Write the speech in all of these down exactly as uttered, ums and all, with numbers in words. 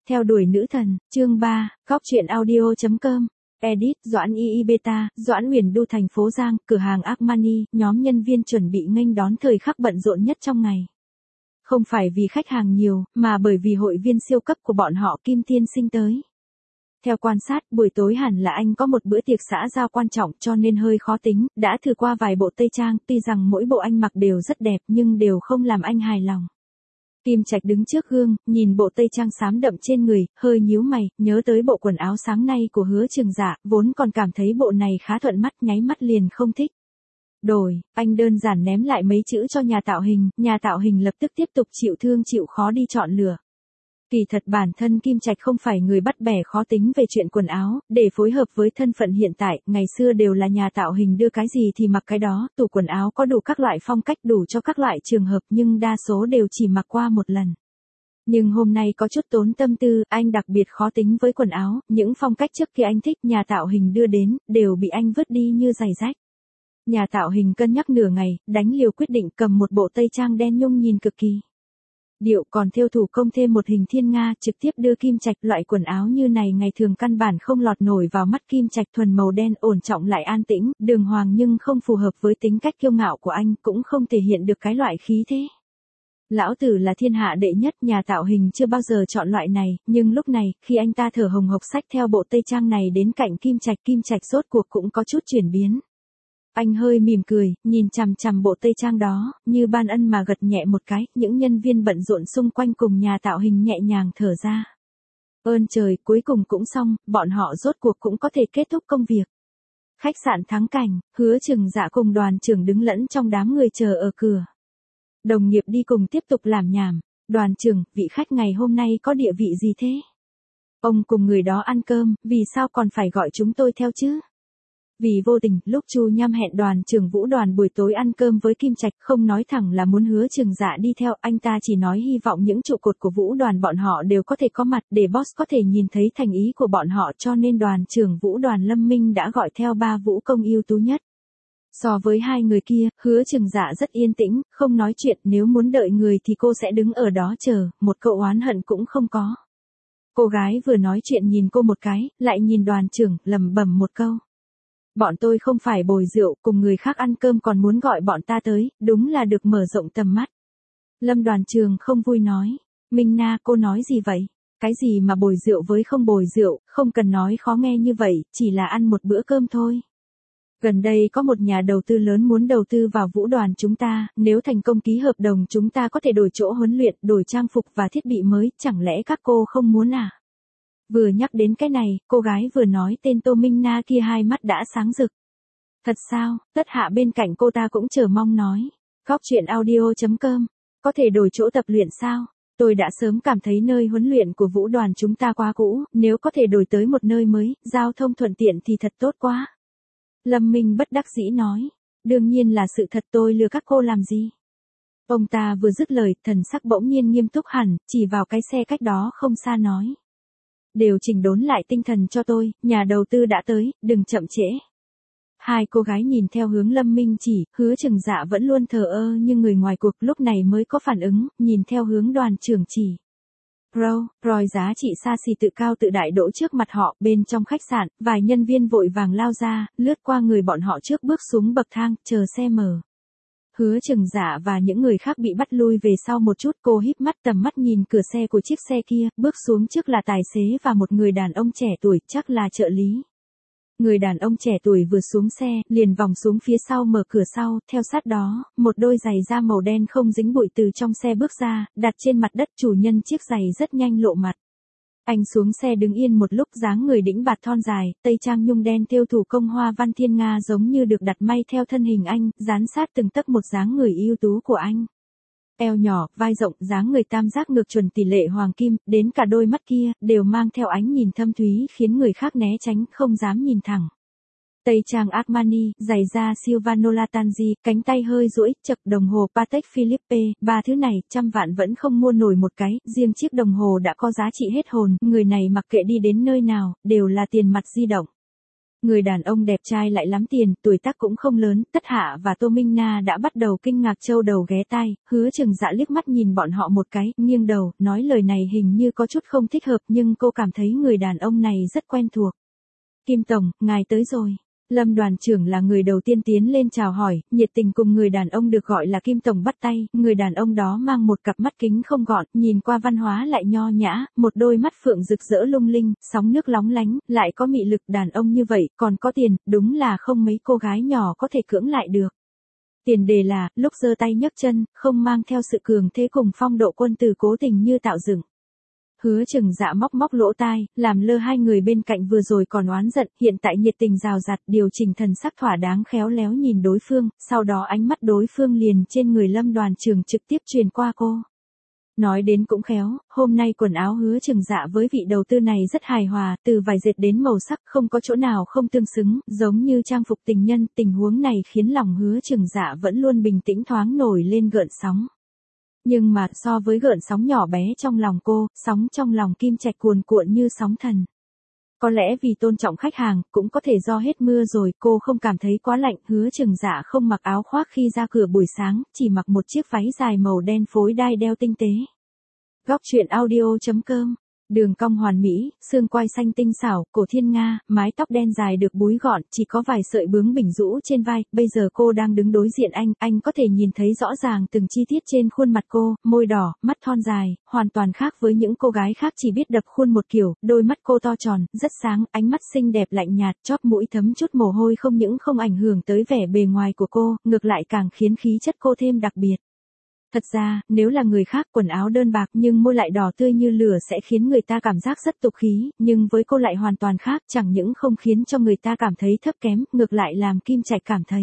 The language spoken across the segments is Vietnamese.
Theo đuổi nữ thần, chương ba, góc truyện audio.com. Edit, Doãn Y Y Beta, Doãn Huyền Du thành phố Giang, cửa hàng Armani, nhóm nhân viên chuẩn bị nghênh đón thời khắc bận rộn nhất trong ngày. Không phải vì khách hàng nhiều, mà bởi vì hội viên siêu cấp của bọn họ Kim Tiên Sinh tới. Theo quan sát, buổi tối hẳn là anh có một bữa tiệc xã giao quan trọng cho nên hơi khó tính, đã thử qua vài bộ tây trang, tuy rằng mỗi bộ anh mặc đều rất đẹp nhưng đều không làm anh hài lòng. Kim Trạch đứng trước gương, nhìn bộ tây trang xám đậm trên người, hơi nhíu mày, nhớ tới bộ quần áo sáng nay của Hứa Trường Dạ, vốn còn cảm thấy bộ này khá thuận mắt, nháy mắt liền không thích. Đổi, anh đơn giản ném lại mấy chữ cho nhà tạo hình, nhà tạo hình lập tức tiếp tục chịu thương chịu khó đi chọn lựa. Kỳ thật bản thân Kim Trạch không phải người bắt bẻ khó tính về chuyện quần áo, để phối hợp với thân phận hiện tại, ngày xưa đều là nhà tạo hình đưa cái gì thì mặc cái đó, tủ quần áo có đủ các loại phong cách đủ cho các loại trường hợp nhưng đa số đều chỉ mặc qua một lần. Nhưng hôm nay có chút tốn tâm tư, anh đặc biệt khó tính với quần áo, những phong cách trước kia anh thích nhà tạo hình đưa đến, đều bị anh vứt đi như giày rách. Nhà tạo hình cân nhắc nửa ngày, đánh liều quyết định cầm một bộ tây trang đen nhung nhìn cực kỳ điệu, còn thêu thủ công thêm một hình thiên nga, trực tiếp đưa Kim Trạch. Loại quần áo như này ngày thường căn bản không lọt nổi vào mắt Kim Trạch, thuần màu đen ổn trọng lại an tĩnh, đường hoàng nhưng không phù hợp với tính cách kiêu ngạo của anh, cũng không thể hiện được cái loại khí thế. Lão tử là thiên hạ đệ nhất, nhà tạo hình chưa bao giờ chọn loại này, nhưng lúc này, khi anh ta thở hồng hộc xách theo bộ tây trang này đến cạnh Kim Trạch, Kim Trạch rốt cuộc cũng có chút chuyển biến. Anh hơi mỉm cười, nhìn chằm chằm bộ tây trang đó, như ban ân mà gật nhẹ một cái, những nhân viên bận rộn xung quanh cùng nhà tạo hình nhẹ nhàng thở ra. Ơn trời, cuối cùng cũng xong, bọn họ rốt cuộc cũng có thể kết thúc công việc. Khách sạn Thắng Cảnh, Hứa Trường Dạ cùng đoàn trưởng đứng lẫn trong đám người chờ ở cửa. Đồng nghiệp đi cùng tiếp tục làm nhảm. Đoàn trưởng, vị khách ngày hôm nay có địa vị gì thế? Ông cùng người đó ăn cơm, vì sao còn phải gọi chúng tôi theo chứ? Vì vô tình, lúc Chu Nham hẹn đoàn trưởng Vũ Đoàn buổi tối ăn cơm với Kim Trạch, không nói thẳng là muốn Hứa Trường Dạ đi theo, anh ta chỉ nói hy vọng những trụ cột của Vũ Đoàn bọn họ đều có thể có mặt, để boss có thể nhìn thấy thành ý của bọn họ, cho nên đoàn trưởng Vũ Đoàn Lâm Minh đã gọi theo ba vũ công ưu tú nhất. So với hai người kia, Hứa Trường Dạ rất yên tĩnh, không nói chuyện, nếu muốn đợi người thì cô sẽ đứng ở đó chờ, một câu oán hận cũng không có. Cô gái vừa nói chuyện nhìn cô một cái, lại nhìn đoàn trưởng, lẩm bẩm một câu. Bọn tôi không phải bồi rượu, cùng người khác ăn cơm còn muốn gọi bọn ta tới, đúng là được mở rộng tầm mắt. Lâm đoàn trường không vui nói. Minh Na, cô nói gì vậy? Cái gì mà bồi rượu với không bồi rượu, không cần nói khó nghe như vậy, chỉ là ăn một bữa cơm thôi. Gần đây có một nhà đầu tư lớn muốn đầu tư vào Vũ Đoàn chúng ta, nếu thành công ký hợp đồng chúng ta có thể đổi chỗ huấn luyện, đổi trang phục và thiết bị mới, chẳng lẽ các cô không muốn à? Vừa nhắc đến cái này, cô gái vừa nói tên Tô Minh Na kia hai mắt đã sáng rực. Thật sao? Tất Hạ bên cạnh cô ta cũng chờ mong nói. Góc truyện audio.com. Có thể đổi chỗ tập luyện sao? Tôi đã sớm cảm thấy nơi huấn luyện của Vũ Đoàn chúng ta quá cũ, nếu có thể đổi tới một nơi mới, giao thông thuận tiện thì thật tốt quá. Lâm Minh bất đắc dĩ nói. Đương nhiên là sự thật, tôi lừa các cô làm gì? Ông ta vừa dứt lời, thần sắc bỗng nhiên nghiêm túc hẳn, chỉ vào cái xe cách đó không xa nói. Đều chỉnh đốn lại tinh thần cho tôi, nhà đầu tư đã tới, đừng chậm trễ. Hai cô gái nhìn theo hướng Lâm Minh chỉ, Hứa Trường Dạ vẫn luôn thờ ơ như người ngoài cuộc, lúc này mới có phản ứng, nhìn theo hướng đoàn trưởng chỉ. Pro, Roy giá trị xa xỉ tự cao tự đại đỗ trước mặt họ, bên trong khách sạn, vài nhân viên vội vàng lao ra, lướt qua người bọn họ trước bước xuống bậc thang, chờ xe mở. Hứa Trường Dạ và những người khác bị bắt lui về sau một chút, cô híp mắt tầm mắt nhìn cửa xe của chiếc xe kia, bước xuống trước là tài xế và một người đàn ông trẻ tuổi, chắc là trợ lý. Người đàn ông trẻ tuổi vừa xuống xe, liền vòng xuống phía sau mở cửa sau, theo sát đó, một đôi giày da màu đen không dính bụi từ trong xe bước ra, đặt trên mặt đất, chủ nhân chiếc giày rất nhanh lộ mặt. Anh xuống xe đứng yên một lúc, dáng người đĩnh bạt thon dài, tây trang nhung đen thêu thủ công hoa văn thiên nga giống như được đặt may theo thân hình anh, dán sát từng tấc một dáng người ưu tú của anh. Eo nhỏ, vai rộng, dáng người tam giác ngược chuẩn tỷ lệ hoàng kim, đến cả đôi mắt kia, đều mang theo ánh nhìn thâm thúy khiến người khác né tránh, không dám nhìn thẳng. Tây trang Armani, giày da Silvano Lattanzi, cánh tay hơi duỗi, chập đồng hồ Patek Philippe, ba thứ này, trăm vạn vẫn không mua nổi một cái, riêng chiếc đồng hồ đã có giá trị hết hồn, người này mặc kệ đi đến nơi nào, đều là tiền mặt di động. Người đàn ông đẹp trai lại lắm tiền, tuổi tác cũng không lớn, Tất Hạ và Tô Minh Na đã bắt đầu kinh ngạc châu đầu ghé tai, Hứa Chừng Dạ liếc mắt nhìn bọn họ một cái, nghiêng đầu, nói lời này hình như có chút không thích hợp nhưng cô cảm thấy người đàn ông này rất quen thuộc. Kim Tổng, ngài tới rồi. Lâm đoàn trưởng là người đầu tiên tiến lên chào hỏi, nhiệt tình cùng người đàn ông được gọi là Kim Tổng bắt tay, người đàn ông đó mang một cặp mắt kính không gọn, nhìn qua văn hóa lại nho nhã, một đôi mắt phượng rực rỡ lung linh, sóng nước lóng lánh, lại có mị lực. Đàn ông như vậy, còn có tiền, đúng là không mấy cô gái nhỏ có thể cưỡng lại được. Tiền đề là, lúc giơ tay nhấc chân, không mang theo sự cường thế cùng phong độ quân tử cố tình như tạo dựng. Hứa Chừng Dạ móc móc lỗ tai, làm lơ hai người bên cạnh vừa rồi còn oán giận, hiện tại nhiệt tình rào rạt, điều chỉnh thần sắc thỏa đáng khéo léo nhìn đối phương, sau đó ánh mắt đối phương liền trên người Lâm đoàn trưởng trực tiếp truyền qua cô. Nói đến cũng khéo, hôm nay quần áo Hứa Chừng Dạ với vị đầu tư này rất hài hòa, từ vải dệt đến màu sắc không có chỗ nào không tương xứng, giống như trang phục tình nhân, tình huống này khiến lòng Hứa Chừng Dạ vẫn luôn bình tĩnh thoáng nổi lên gợn sóng. Nhưng mà so với gợn sóng nhỏ bé trong lòng cô, sóng trong lòng Kim Trạch cuồn cuộn như sóng thần. Có lẽ vì tôn trọng khách hàng, cũng có thể do hết mưa rồi, cô không cảm thấy quá lạnh. Hứa Chừng Dạ không mặc áo khoác khi ra cửa buổi sáng, chỉ mặc một chiếc váy dài màu đen phối đai đeo tinh tế. Góc truyện audio chấm com. Đường cong hoàn mỹ, xương quai xanh tinh xảo, cổ thiên nga, mái tóc đen dài được búi gọn, chỉ có vài sợi bướm bỉnh rũ trên vai. Bây giờ cô đang đứng đối diện anh, anh có thể nhìn thấy rõ ràng từng chi tiết trên khuôn mặt cô, môi đỏ, mắt thon dài, hoàn toàn khác với những cô gái khác chỉ biết đập khuôn một kiểu, đôi mắt cô to tròn, rất sáng, ánh mắt xinh đẹp lạnh nhạt, chóp mũi thấm chút mồ hôi không những không ảnh hưởng tới vẻ bề ngoài của cô, ngược lại càng khiến khí chất cô thêm đặc biệt. Thật ra, nếu là người khác quần áo đơn bạc nhưng môi lại đỏ tươi như lửa sẽ khiến người ta cảm giác rất tục khí, nhưng với cô lại hoàn toàn khác, chẳng những không khiến cho người ta cảm thấy thấp kém, ngược lại làm Kim Trạch cảm thấy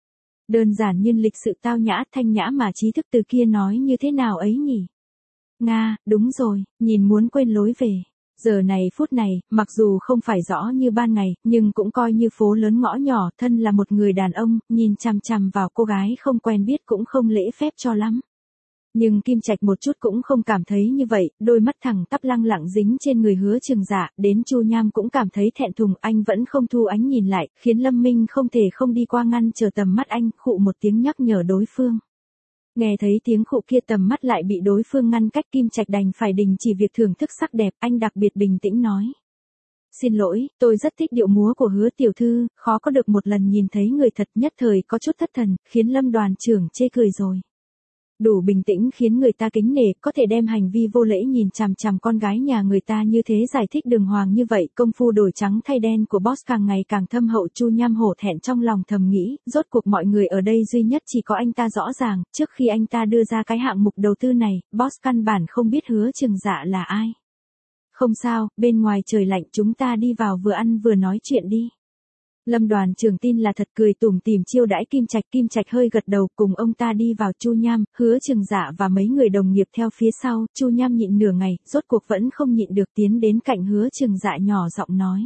đơn giản nhưng lịch sự tao nhã thanh nhã mà trí thức từ kia nói như thế nào ấy nhỉ? Nga, đúng rồi, nhìn muốn quên lối về. Giờ này phút này, mặc dù không phải rõ như ban ngày, nhưng cũng coi như phố lớn ngõ nhỏ, thân là một người đàn ông, nhìn chằm chằm vào cô gái không quen biết cũng không lễ phép cho lắm. Nhưng Kim Trạch một chút cũng không cảm thấy như vậy, đôi mắt thẳng tắp lăng lặng dính trên người Hứa Chừng Dạ, đến Chu Nham cũng cảm thấy thẹn thùng, anh vẫn không thu ánh nhìn lại, khiến Lâm Minh không thể không đi qua ngăn chờ tầm mắt anh, khụ một tiếng nhắc nhở đối phương. Nghe thấy tiếng khụ kia tầm mắt lại bị đối phương ngăn cách, Kim Trạch đành phải đình chỉ việc thưởng thức sắc đẹp, anh đặc biệt bình tĩnh nói. Xin lỗi, tôi rất thích điệu múa của Hứa tiểu thư, khó có được một lần nhìn thấy người thật, nhất thời có chút thất thần, khiến Lâm đoàn trưởng chê cười rồi. Đủ bình tĩnh khiến người ta kính nể, có thể đem hành vi vô lễ nhìn chằm chằm con gái nhà người ta như thế giải thích đường hoàng như vậy, công phu đổi trắng thay đen của boss càng ngày càng thâm hậu. Chu Nham hổ thẹn trong lòng thầm nghĩ, rốt cuộc mọi người ở đây duy nhất chỉ có anh ta rõ ràng, trước khi anh ta đưa ra cái hạng mục đầu tư này, boss căn bản không biết Hứa Chừng Dạ là ai. Không sao, bên ngoài trời lạnh chúng ta đi vào vừa ăn vừa nói chuyện đi. Lâm đoàn trưởng tin là thật, cười tủm tỉm chiêu đãi Kim Trạch, Kim Trạch hơi gật đầu cùng ông ta đi vào. Chu Nham, Hứa Chừng Dạ và mấy người đồng nghiệp theo phía sau, Chu Nham nhịn nửa ngày, rốt cuộc vẫn không nhịn được tiến đến cạnh Hứa Chừng Dạ nhỏ giọng nói.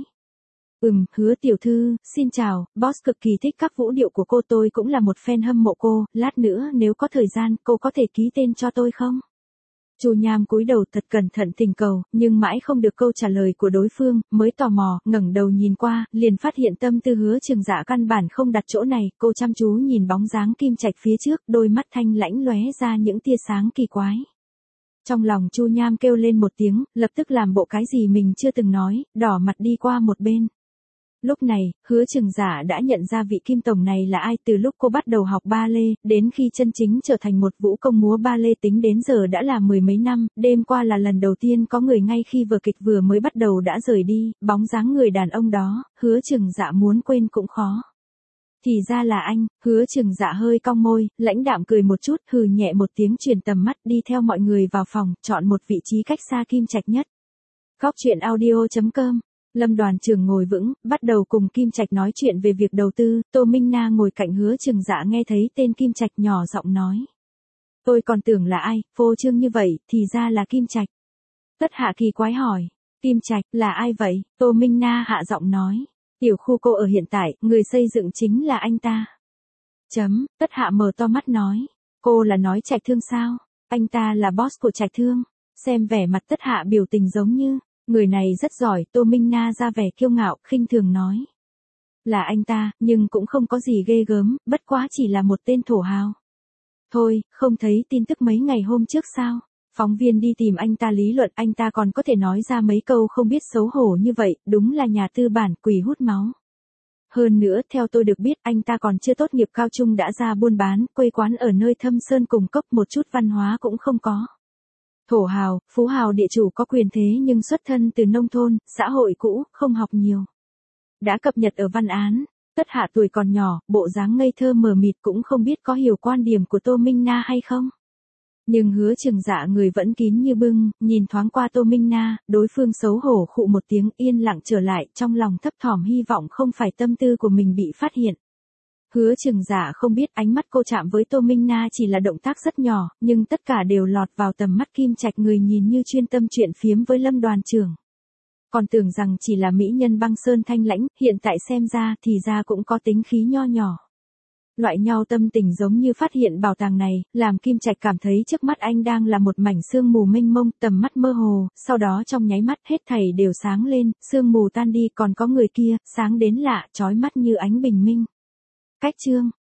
Ừm, Hứa tiểu thư, xin chào, boss cực kỳ thích các vũ điệu của cô, tôi cũng là một fan hâm mộ cô, lát nữa nếu có thời gian, cô có thể ký tên cho tôi không? Chu Nham cúi đầu thật cẩn thận thỉnh cầu, nhưng mãi không được câu trả lời của đối phương, mới tò mò, ngẩng đầu nhìn qua, liền phát hiện tâm tư Hứa Chừng Dạ căn bản không đặt chỗ này, cô chăm chú nhìn bóng dáng Kim Trạch phía trước, đôi mắt thanh lãnh lóe ra những tia sáng kỳ quái. Trong lòng Chu Nham kêu lên một tiếng, lập tức làm bộ cái gì mình chưa từng nói, đỏ mặt đi qua một bên. Lúc này, Hứa Chừng Dạ đã nhận ra vị Kim tổng này là ai, từ lúc cô bắt đầu học ba lê, đến khi chân chính trở thành một vũ công múa ba lê tính đến giờ đã là mười mấy năm, đêm qua là lần đầu tiên có người ngay khi vở kịch vừa mới bắt đầu đã rời đi, bóng dáng người đàn ông đó, Hứa Chừng Dạ muốn quên cũng khó. Thì ra là anh, Hứa Chừng Dạ hơi cong môi, lãnh đạm cười một chút, hừ nhẹ một tiếng chuyển tầm mắt đi theo mọi người vào phòng, chọn một vị trí cách xa Kim Trạch nhất. Góc truyện audio chấm com. Lâm đoàn trưởng ngồi vững, bắt đầu cùng Kim Trạch nói chuyện về việc đầu tư, Tô Minh Na ngồi cạnh Hứa Chừng Dạ nghe thấy tên Kim Trạch nhỏ giọng nói. Tôi còn tưởng là ai, phô trương như vậy, thì ra là Kim Trạch. Tất Hạ kỳ quái hỏi, Kim Trạch, là ai vậy? Tô Minh Na hạ giọng nói, tiểu khu cô ở hiện tại, người xây dựng chính là anh ta. Chấm, Tất Hạ mở to mắt nói, cô là nói Trạch Thương sao? Anh ta là boss của Trạch Thương. Xem vẻ mặt Tất Hạ biểu tình giống như, người này rất giỏi, Tô Minh Na ra vẻ kiêu ngạo, khinh thường nói. Là anh ta, nhưng cũng không có gì ghê gớm, bất quá chỉ là một tên thổ hào. Thôi, không thấy tin tức mấy ngày hôm trước sao? Phóng viên đi tìm anh ta lý luận, anh ta còn có thể nói ra mấy câu không biết xấu hổ như vậy, đúng là nhà tư bản quỷ hút máu. Hơn nữa, theo tôi được biết, anh ta còn chưa tốt nghiệp cao trung đã ra buôn bán, quê quán ở nơi thâm sơn cùng cốc, một chút văn hóa cũng không có. Thổ hào, phú hào địa chủ có quyền thế nhưng xuất thân từ nông thôn, xã hội cũ, không học nhiều. Đã cập nhật ở văn án, Tất Hạ tuổi còn nhỏ, bộ dáng ngây thơ mờ mịt cũng không biết có hiểu quan điểm của Tô Minh Na hay không. Nhưng Hứa Trường Dạ người vẫn kín như bưng, nhìn thoáng qua Tô Minh Na, đối phương xấu hổ khụ một tiếng, yên lặng trở lại, trong lòng thấp thỏm hy vọng không phải tâm tư của mình bị phát hiện. Hứa Trường Dạ không biết ánh mắt cô chạm với Tô Minh Na chỉ là động tác rất nhỏ, nhưng tất cả đều lọt vào tầm mắt Kim Trạch, người nhìn như chuyên tâm chuyện phiếm với Lâm đoàn trưởng. Còn tưởng rằng chỉ là mỹ nhân băng sơn thanh lãnh, hiện tại xem ra thì ra cũng có tính khí nho nhỏ. Loại nhau tâm tình giống như phát hiện bảo tàng này, làm Kim Trạch cảm thấy trước mắt anh đang là một mảnh sương mù mênh mông, tầm mắt mơ hồ, sau đó trong nháy mắt hết thảy đều sáng lên, sương mù tan đi, còn có người kia, sáng đến lạ, chói mắt như ánh bình minh. Cách chương